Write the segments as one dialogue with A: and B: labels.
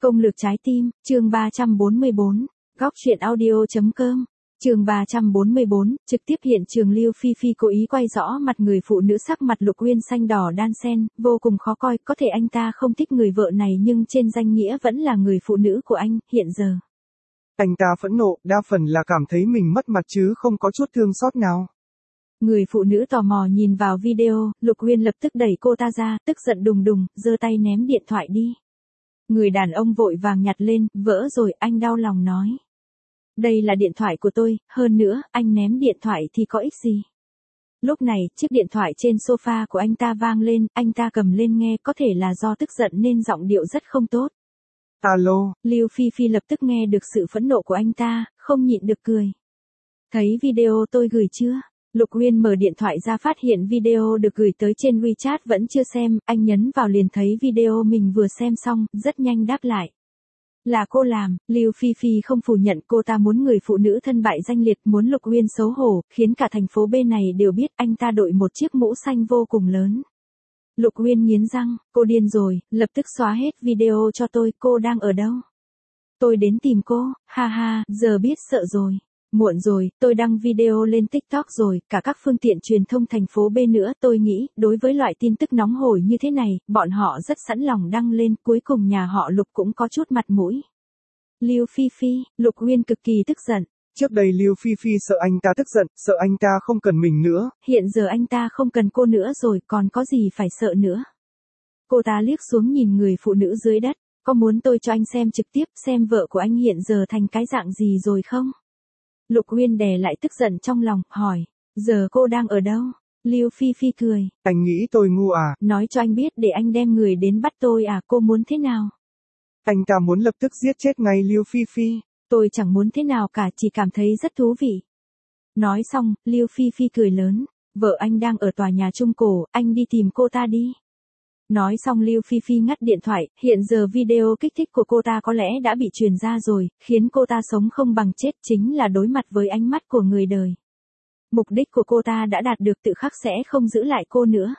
A: Công lược trái tim, chương 344, góc truyện audio.com, chương 344, trực tiếp hiện trường Lưu Phi Phi cố ý quay rõ mặt người phụ nữ sắc mặt lục uyên xanh đỏ đan xen, vô cùng khó coi, có thể anh ta không thích người vợ này nhưng trên danh nghĩa vẫn là người phụ nữ của anh, hiện giờ.
B: Anh ta phẫn nộ, đa phần là cảm thấy mình mất mặt chứ không có chút thương xót nào.
A: Người phụ nữ tò mò nhìn vào video, Lục Uyên lập tức đẩy cô ta ra, tức giận đùng đùng, giơ tay ném điện thoại đi. Người đàn ông vội vàng nhặt lên, vỡ rồi, anh đau lòng nói. Đây là điện thoại của tôi, hơn nữa, anh ném điện thoại thì có ích gì. Lúc này, chiếc điện thoại trên sofa của anh ta vang lên, anh ta cầm lên nghe, có thể là do tức giận nên giọng điệu rất không tốt.
B: Alo,
A: Lưu Phi Phi lập tức nghe được sự phẫn nộ của anh ta, không nhịn được cười. Thấy video tôi gửi chưa? Lục Uyên mở điện thoại ra phát hiện video được gửi tới trên WeChat vẫn chưa xem, anh nhấn vào liền thấy video mình vừa xem xong, rất nhanh đáp lại. Là cô làm, Lưu Phi Phi không phủ nhận cô ta muốn người phụ nữ thân bại danh liệt, muốn Lục Uyên xấu hổ, khiến cả thành phố B này đều biết anh ta đội một chiếc mũ xanh vô cùng lớn. Lục Uyên nghiến răng, cô điên rồi, lập tức xóa hết video cho tôi, cô đang ở đâu? Tôi đến tìm cô, ha ha, giờ biết sợ rồi. Muộn rồi, tôi đăng video lên TikTok rồi, cả các phương tiện truyền thông thành phố B nữa, tôi nghĩ, đối với loại tin tức nóng hổi như thế này, bọn họ rất sẵn lòng đăng lên, cuối cùng nhà họ Lục cũng có chút mặt mũi. Lưu Phi Phi, Lục Uyên cực kỳ tức giận.
B: Trước đây Lưu Phi Phi sợ anh ta tức giận, sợ anh ta không cần mình nữa.
A: Hiện giờ anh ta không cần cô nữa rồi, còn có gì phải sợ nữa. Cô ta liếc xuống nhìn người phụ nữ dưới đất, có muốn tôi cho anh xem trực tiếp xem vợ của anh hiện giờ thành cái dạng gì rồi không? Lục Uyên đè lại tức giận trong lòng, hỏi, giờ cô đang ở đâu? Lưu Phi Phi cười.
B: Anh nghĩ tôi ngu à?
A: Nói cho anh biết để anh đem người đến bắt tôi à, cô muốn thế nào?
B: Anh ta muốn lập tức giết chết ngay Lưu Phi Phi.
A: Tôi chẳng muốn thế nào cả, chỉ cảm thấy rất thú vị. Nói xong, Lưu Phi Phi cười lớn, vợ anh đang ở tòa nhà Trung Cổ, anh đi tìm cô ta đi. Nói xong Lưu Phi Phi ngắt điện thoại, hiện giờ video kích thích của cô ta có lẽ đã bị truyền ra rồi, khiến cô ta sống không bằng chết, chính là đối mặt với ánh mắt của người đời. Mục đích của cô ta đã đạt được, tự khắc sẽ không giữ lại cô nữa.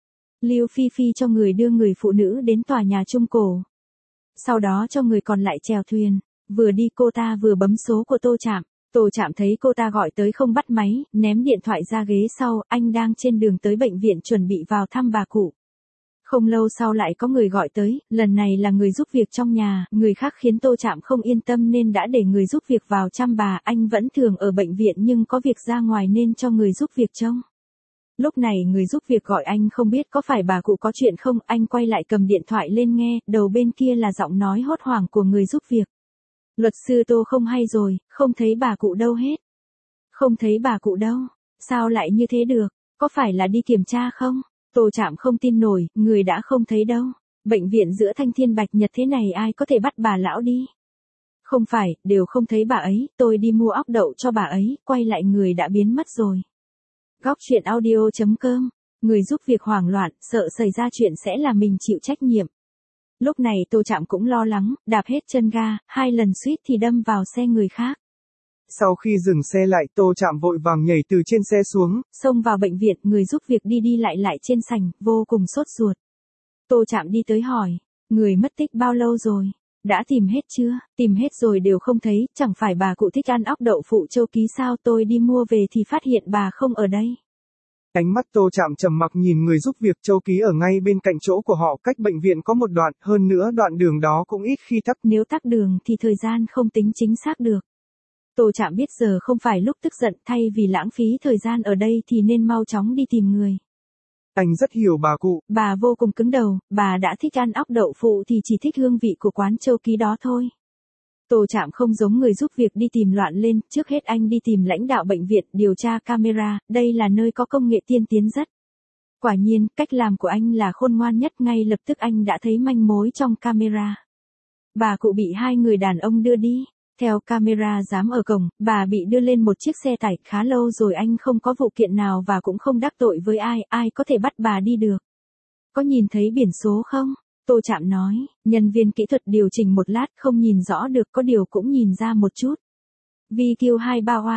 A: Lưu Phi Phi cho người đưa người phụ nữ đến tòa nhà Trung Cổ. Sau đó cho người còn lại chèo thuyền, vừa đi cô ta vừa bấm số của Tô Trạm. Tô Trạm thấy cô ta gọi tới không bắt máy, ném điện thoại ra ghế sau, anh đang trên đường tới bệnh viện chuẩn bị vào thăm bà cụ. Không lâu sau lại có người gọi tới, lần này là người giúp việc trong nhà, người khác khiến Tô Trạm không yên tâm nên đã để người giúp việc vào chăm bà, anh vẫn thường ở bệnh viện nhưng có việc ra ngoài nên cho người giúp việc trông. Lúc này người giúp việc gọi anh không biết có phải bà cụ có chuyện không, anh quay lại cầm điện thoại lên nghe, đầu bên kia là giọng nói hốt hoảng của người giúp việc. Luật sư Tô không hay rồi, không thấy bà cụ đâu hết. Không thấy bà cụ đâu, sao lại như thế được, có phải là đi kiểm tra không? Tô Trạm không tin nổi, người đã không thấy đâu. Bệnh viện giữa Thanh Thiên Bạch Nhật thế này ai có thể bắt bà lão đi? Không phải, đều không thấy bà ấy, tôi đi mua óc đậu cho bà ấy, quay lại người đã biến mất rồi. Góc truyện audio.com, người giúp việc hoảng loạn, sợ xảy ra chuyện sẽ là mình chịu trách nhiệm. Lúc này Tô Trạm cũng lo lắng, đạp hết chân ga, 2 lần suýt thì đâm vào xe người khác.
B: Sau khi dừng xe lại, Tô Trạm vội vàng nhảy từ trên xe xuống,
A: xông vào bệnh viện, người giúp việc đi đi lại trên sảnh, vô cùng sốt ruột. Tô Trạm đi tới hỏi, người mất tích bao lâu rồi? Đã tìm hết chưa? Tìm hết rồi đều không thấy, chẳng phải bà cụ thích ăn óc đậu phụ Châu Ký sao? Tôi đi mua về thì phát hiện bà không ở đây.
B: Ánh mắt Tô Trạm trầm mặc nhìn người giúp việc. Châu Ký ở ngay bên cạnh chỗ của họ, cách bệnh viện có một đoạn, hơn nữa đoạn đường đó cũng ít khi tắc.
A: Nếu tắc đường thì thời gian không tính chính xác được. Tô Trạm biết giờ không phải lúc tức giận, thay vì lãng phí thời gian ở đây thì nên mau chóng đi tìm người.
B: Anh rất hiểu bà cụ.
A: Bà vô cùng cứng đầu, bà đã thích ăn óc đậu phụ thì chỉ thích hương vị của quán Châu Ký đó thôi. Tô Trạm không giống người giúp việc đi tìm loạn lên, trước hết anh đi tìm lãnh đạo bệnh viện điều tra camera, đây là nơi có công nghệ tiên tiến rất. Quả nhiên, cách làm của anh là khôn ngoan nhất, ngay lập tức anh đã thấy manh mối trong camera. Bà cụ bị 2 người đàn ông đưa đi. Theo camera giám ở cổng, bà bị đưa lên một chiếc xe tải, khá lâu rồi anh không có vụ kiện nào và cũng không đắc tội với ai, ai có thể bắt bà đi được. Có nhìn thấy biển số không? Tô Trạm nói, nhân viên kỹ thuật điều chỉnh một lát không nhìn rõ được, có điều cũng nhìn ra một chút. VQ23Y,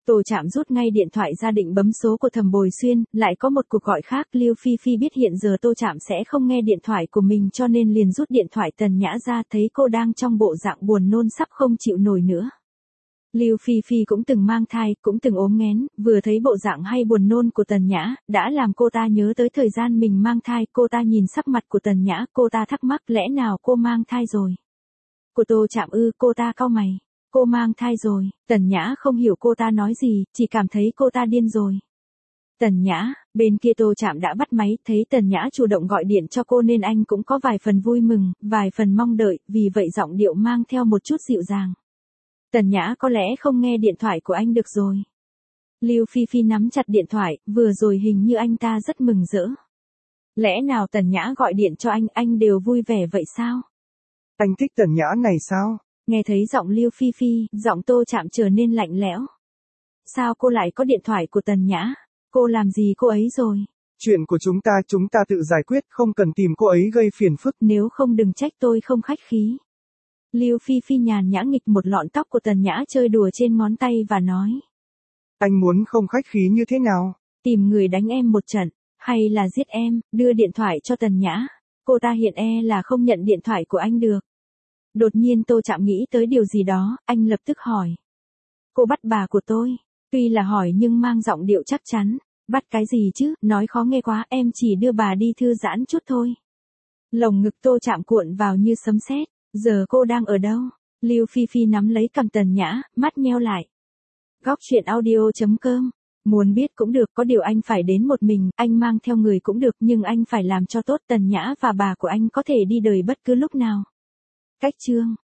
A: Tô Trạm rút ngay điện thoại ra định bấm số của Thẩm Bồi Xuyên, lại có một cuộc gọi khác. Lưu Phi Phi biết hiện giờ Tô Trạm sẽ không nghe điện thoại của mình cho nên liền rút điện thoại Tần Nhã ra, thấy cô đang trong bộ dạng buồn nôn sắp không chịu nổi nữa. Lưu Phi Phi cũng từng mang thai, cũng từng ốm nghén, vừa thấy bộ dạng hay buồn nôn của Tần Nhã, đã làm cô ta nhớ tới thời gian mình mang thai. Cô ta nhìn sắc mặt của Tần Nhã, cô ta thắc mắc lẽ nào cô mang thai rồi. Của Tô Trạm ư? Cô ta cau mày. Cô mang thai rồi. Tần Nhã không hiểu cô ta nói gì, chỉ cảm thấy cô ta điên rồi. Tần Nhã, bên kia Tô Trạm đã bắt máy, thấy Tần Nhã chủ động gọi điện cho cô nên anh cũng có vài phần vui mừng, vài phần mong đợi, vì vậy giọng điệu mang theo một chút dịu dàng. Tần Nhã có lẽ không nghe điện thoại của anh được rồi. Lưu Phi Phi nắm chặt điện thoại, vừa rồi hình như anh ta rất mừng rỡ. Lẽ nào Tần Nhã gọi điện cho anh đều vui vẻ vậy sao?
B: Anh thích Tần Nhã này sao?
A: Nghe thấy giọng Lưu Phi Phi, giọng Tô Trạm trở nên lạnh lẽo. Sao cô lại có điện thoại của Tần Nhã? Cô làm gì cô ấy rồi?
B: Chuyện của chúng ta tự giải quyết, không cần tìm cô ấy gây phiền phức.
A: Nếu không đừng trách tôi không khách khí. Lưu Phi Phi nhàn nhã nghịch một lọn tóc của Tần Nhã chơi đùa trên ngón tay và nói.
B: Anh muốn không khách khí như thế nào?
A: Tìm người đánh em một trận, hay là giết em, đưa điện thoại cho Tần Nhã. Cô ta hiện là không nhận điện thoại của anh được. Đột nhiên Tô Trạm nghĩ tới điều gì đó, anh lập tức hỏi. Cô bắt bà của tôi. Tuy là hỏi nhưng mang giọng điệu chắc chắn. Bắt cái gì chứ, nói khó nghe quá, em chỉ đưa bà đi thư giãn chút thôi. Lồng ngực Tô Trạm cuộn vào như sấm sét. Giờ cô đang ở đâu? Lưu Phi Phi nắm lấy cằm Tần Nhã, mắt nheo lại. Góc truyện audio.com. Muốn biết cũng được, có điều anh phải đến một mình, anh mang theo người cũng được nhưng anh phải làm cho tốt. Tần Nhã và bà của anh có thể đi đời bất cứ lúc nào. Cách chương